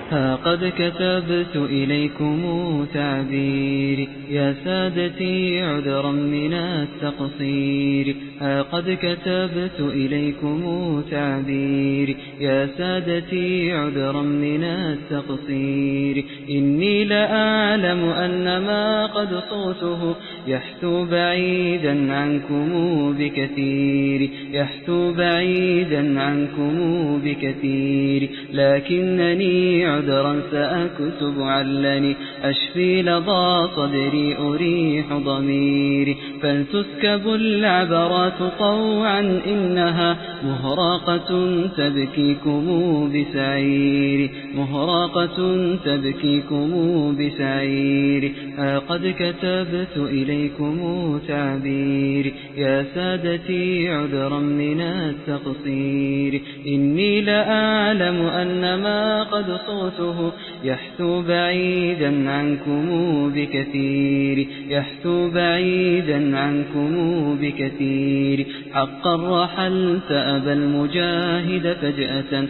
ها قد كتبت إليكم تعبيري يا سادتي عذرا من التقصير. ها قد كتبت إليكم تعبيري يا سادتي عذرا من التقصير. إني لأعلم أن ما قد صوته يحثو بعيدا عنكم بكثير، يحثو بعيدا عنكم بكثير، لكنني عذرا سأكتب علني أشفي لظى صدري أريح ضميري. فلتسكب العبرات طوعا إنها مهراقة تبكيكم بسعير، مهراقة تبكيكم بسعير. قد كتبت إليكم تعبير يا سادتي عذرا من التقصير. إني لأعلم أن ما قد صوته يحثو بعيدا عنكم بكثير، يحثو بعيدا عنكم بكثير. حقا رحلت أبا المجاهد فجأة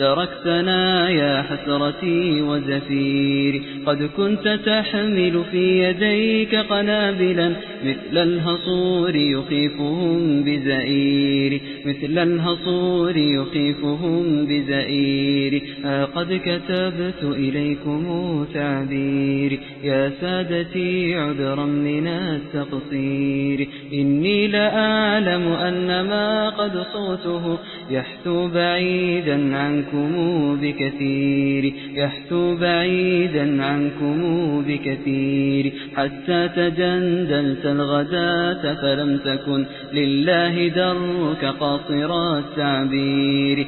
فتركتنا يا حسرتي وزفيري. قد كنت تحمل في يديك قنابلا مثل الهصور يخيفهم بزئير، مثل الهصور يخيفهم بزئير. قد كتبت إليكم تعبير يا سادتي عذرا من التقصير. إني لأعلم أن ما قد صوته يحثو بعيدا عنكم بكثير، يحثو بعيدا عنكم بكثير. حتى تجندلت الغداة فلم تكن لله درك قاصر التعبير.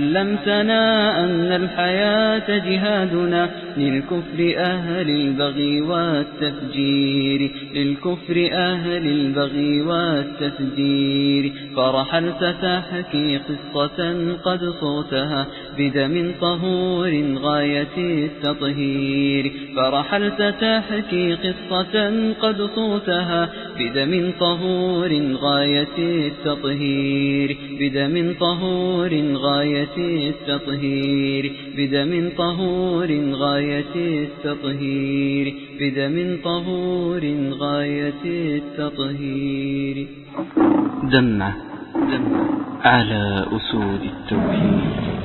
علمتنا أن الحياة جهادنا للكفر أهل البغي والتفجير، للكفر أهل البغي والتفجير. فرحلت تحكي قصة قد صوتها بدم طهور غاية التطهير. فرحلت تحكي قصة قد صوتها بدم طهور غاية التطهير، بدم طهور غاية التطهير، بدم طهور غاية التطهير، بدم طهور غاية التطهير. دمعة على أسود التوحيد.